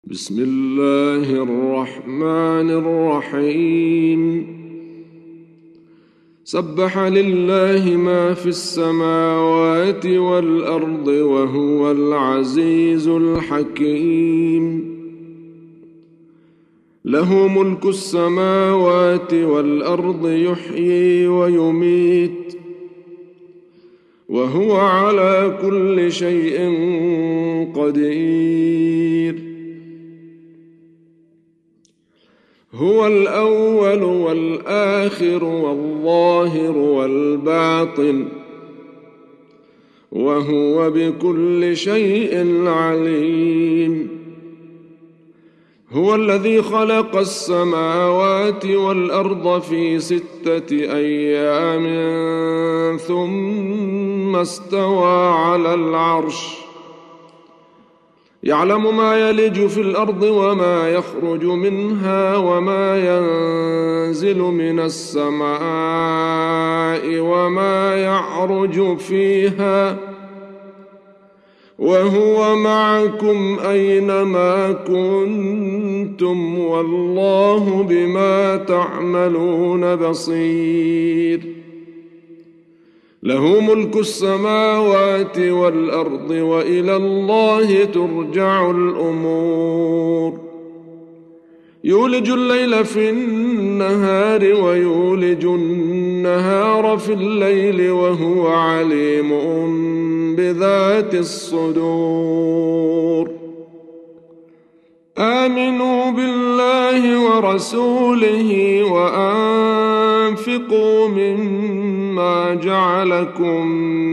بسم الله الرحمن الرحيم. سبح لله ما في السماوات والأرض وهو العزيز الحكيم. له ملك السماوات والأرض يحيي ويميت وهو على كل شيء قدير. هو الأول والآخر والظاهر والباطن وهو بكل شيء عليم. هو الذي خلق السماوات والأرض في 6 أيام ثم استوى على العرش يعلم ما يلج في الأرض وما يخرج منها وما ينزل من السماء وما يعرج فيها وهو معكم أينما كنتم والله بما تعملون بصير. له ملك السماوات والأرض وإلى الله ترجع الأمور. يولج الليل في النهار ويولج النهار في الليل وهو عليم بذات الصدور. آمنوا بالله ورسوله وأنفقوا مما جعلكم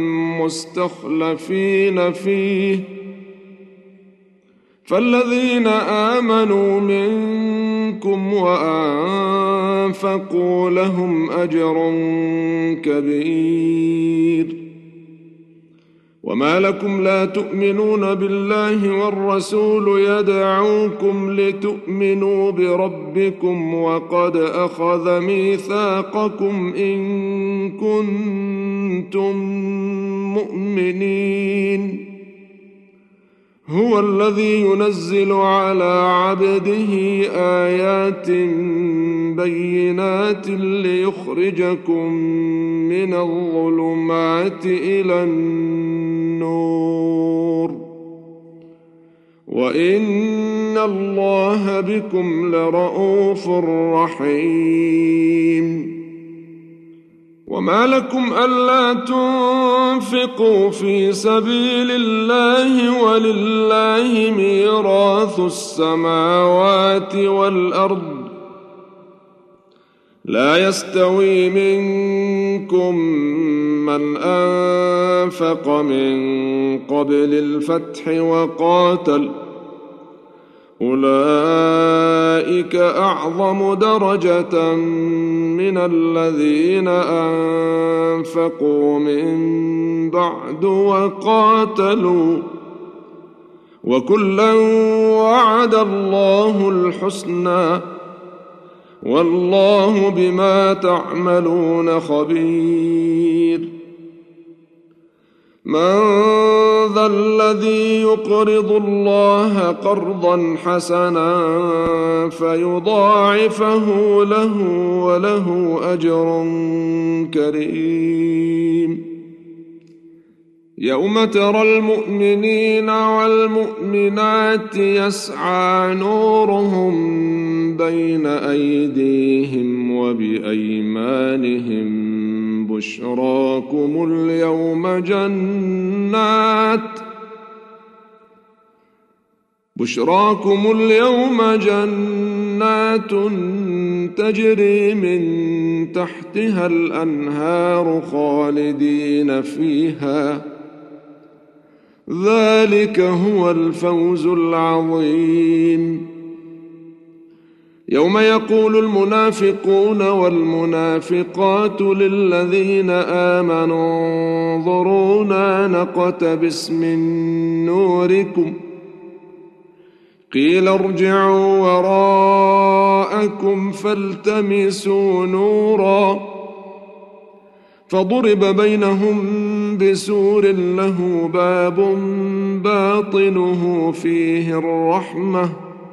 مستخلفين فيه فالذين آمنوا منكم وأنفقوا لهم أجر كبير. وما لكم لا تؤمنون بالله والرسول يدعوكم لتؤمنوا بربكم وقد أخذ ميثاقكم إن كنتم مؤمنين. هو الذي ينزل على عبده آيات بينات ليخرجكم من الظلمات إلى النور وإن الله بكم لرءوف رحيم. وما لكم ألا تنفقوا في سبيل الله ولله ميراث السماوات والأرض لا يستوي منكم من أنفق من قبل الفتح وقاتل أولئك أعظم درجة من الذين أنفقوا من بعد وقاتلوا وكلا وعد الله الحسنى والله بما تعملون خبير. من ذا الذي يقرض الله قرضا حسنا فيضاعفه له وله أجر كريم. يوم ترى المؤمنين والمؤمنات يسعى نورهم بين أيديهم وبأيمانهم بشراكم اليوم جنات تجري من تحتها الأنهار خالدين فيها ذلك هو الفوز العظيم. يوم يقول المنافقون والمنافقات للذين آمنوا انظرونا نقتبس من نوركم قيل ارجعوا وراءكم فالتمسوا نورا فضرب بينهم بسور له باب باطنه فيه الرحمة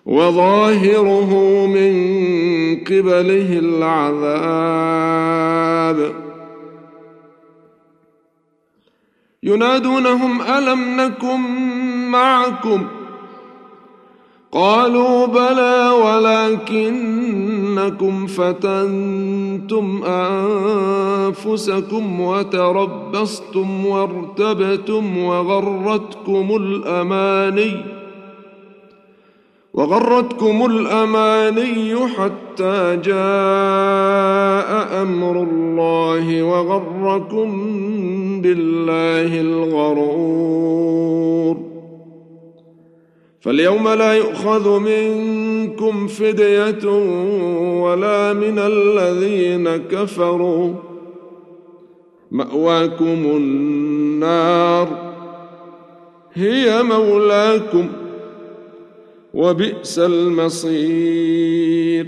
وظاهره من قبله العذاب. ينادونهم ألم نكن معكم قالوا بلى ولكنكم فتنتم أنفسكم وتربصتم وارتبتم وغرتكم الأماني حتى جاء أمر الله وغركم بالله الغرور. فاليوم لا يؤخذ منكم فدية ولا من الذين كفروا، مأواكم النار هي مولاكم وبئس المصير.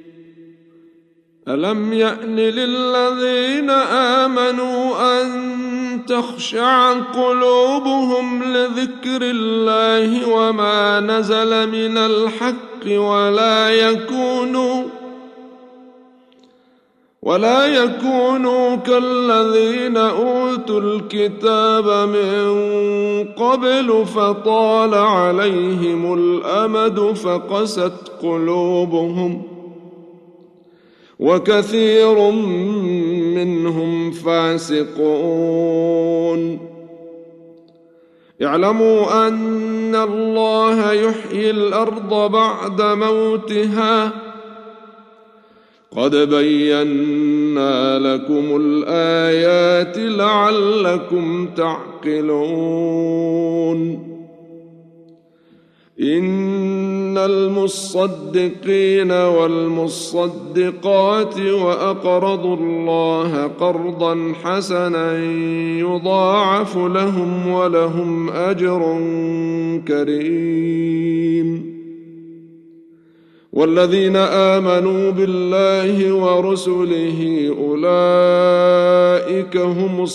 ألم يأن للذين آمنوا أن تخشع قلوبهم لذكر الله وما نزل من الحق ولا يكونوا كالذين أوتوا الكتاب من قبل فطال عليهم الأمد فقست قلوبهم وكثير منهم فاسقون. اعلموا أن الله يحيي الأرض بعد موتها قد بينا لكم الآيات لعلكم تعقلون. إن المصدقين والمصدقات وأقرضوا الله قرضا حسنا يضاعف لهم ولهم أجر كريم. والذين آمنوا بالله ورسله أولئك هم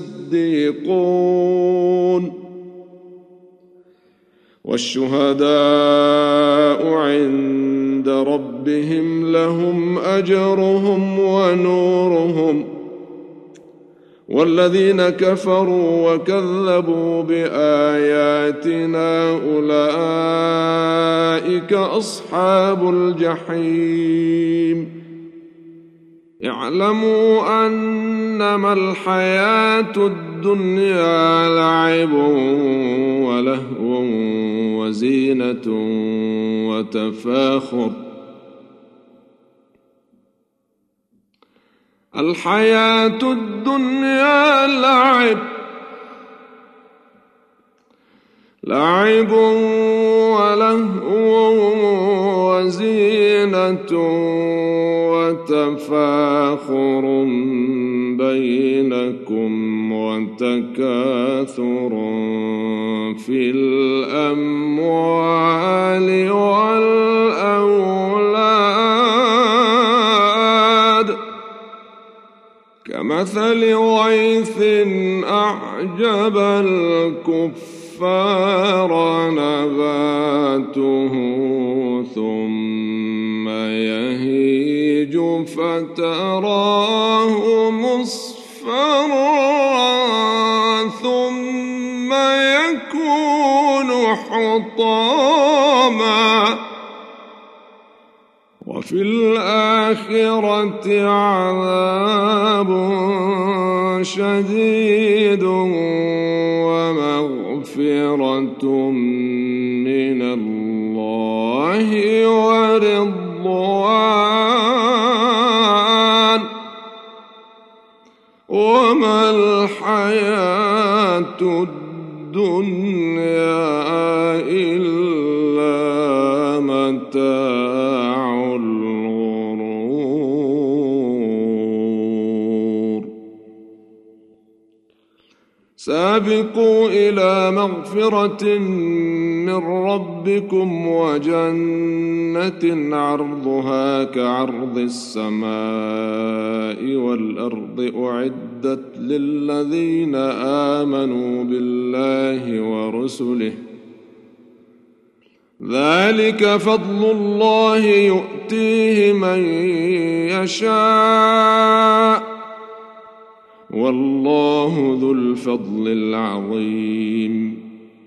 الصديقون والشهداء عند ربهم لهم أجرهم ونورهم. والذين كفروا وكذبوا بآياتنا أولئك أصحاب الجحيم. اعلموا أنما الحياة الدنيا لعب ولهو وزينة وتفاخر. الحياة الدنيا لعب ولهو وزينة وتفاخر بينكم وتكاثر في الأموال والأولاد كمثل غيث أعجب الكفار نباته ثم يهيج فتراه مصفرا ثم يكون حطاما وفي الآخرة عذاب شديد ومغفرة من الله ورضوان وما الحياة الدنيا إلا متاع الغرور. سابقوا إلى مغفرة من ربكم وجنة عرضها كعرض السماء والأرض أعدت للذين آمنوا بالله ورسله ذلك فضل الله يؤتيه من يشاء والله ذو الفضل العظيم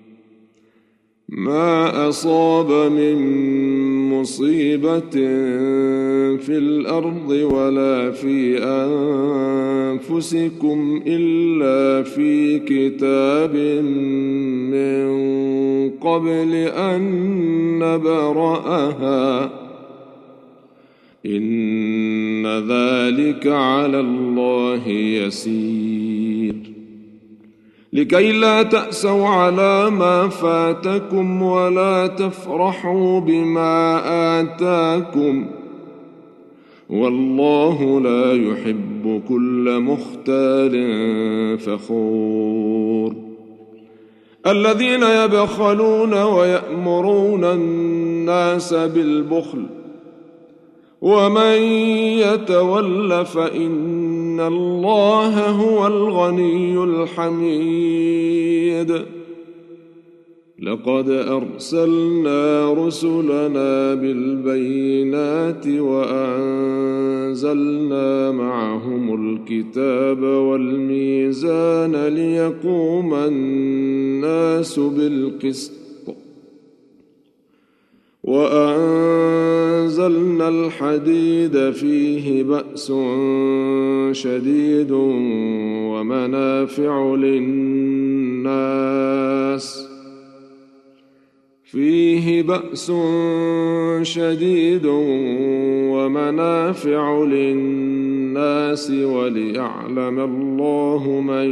ما أصاب من مصيبة في الأرض ولا في أنفسكم إلا في كتاب من قبل أن نبرأها إن ذلك على الله يسير لكي لا تأسوا على ما فاتكم ولا تفرحوا بما آتاكم والله لا يحب كل مختال فخور الذين يبخلون ويأمرون الناس بالبخل ومن يتول فإن الله هو الغني الحميد لقد أرسلنا رسلنا بالبينات وأنزلنا معهم الكتاب والميزان ليقوم الناس بالقسط وأنزلنا الحديد فيه بأس شديد ومنافع للناس وليعلم الله من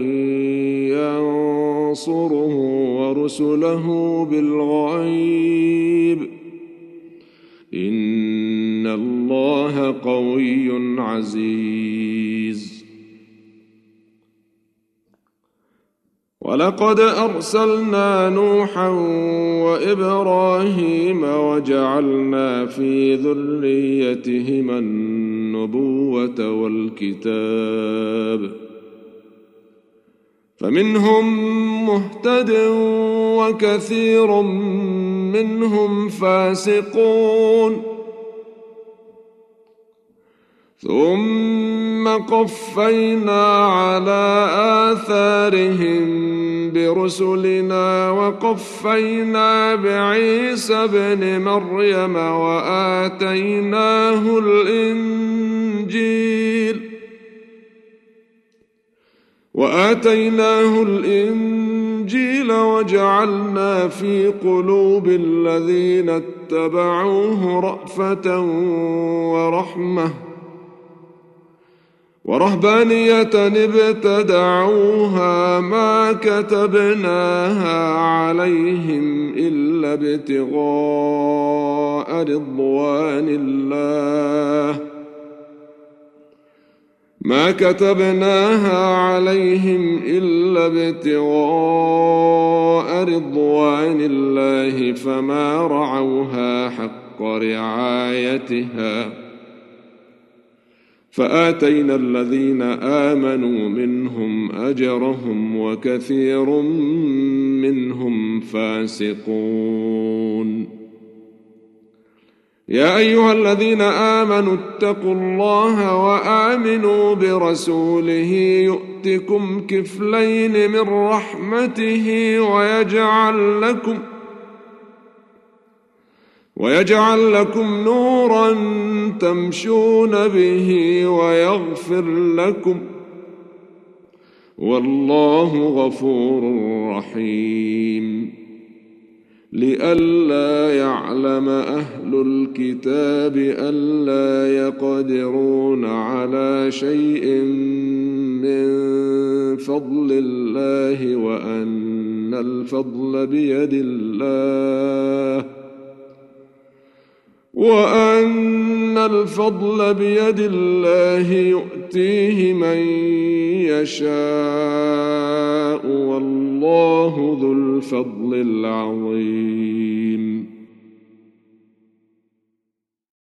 ينصره ورسله بالغيب إن الله قوي عزيز ولقد أرسلنا نوحا وإبراهيم وجعلنا في ذريتهما النبوة والكتاب فمنهم مهتد وكثير منهم فاسقون ثم قفينا على آثارهم برسلنا وقفينا بعيسى ابن مريم وآتيناه الإنجيل وجعلنا في قلوب الذين اتبعوه رأفة ورحمة ورهبانية ابتدعوها ما كتبناها عليهم إلا ابتغاء رضوان الله فما رعوها حق رعايتها فآتينا الذين آمنوا منهم أجرهم وكثير منهم فاسقون يا أيها الذين آمنوا اتقوا الله وآمنوا برسوله يؤتكم كفلين من رحمته ويجعل لكم نورا تمشون به ويغفر لكم والله غفور رحيم لئلا يعلم أهل الكتاب ألا يقدرون على شيء من فضل الله وأن الفضل بيد الله يؤتيه من يشاء والله ذو الفضل العظيم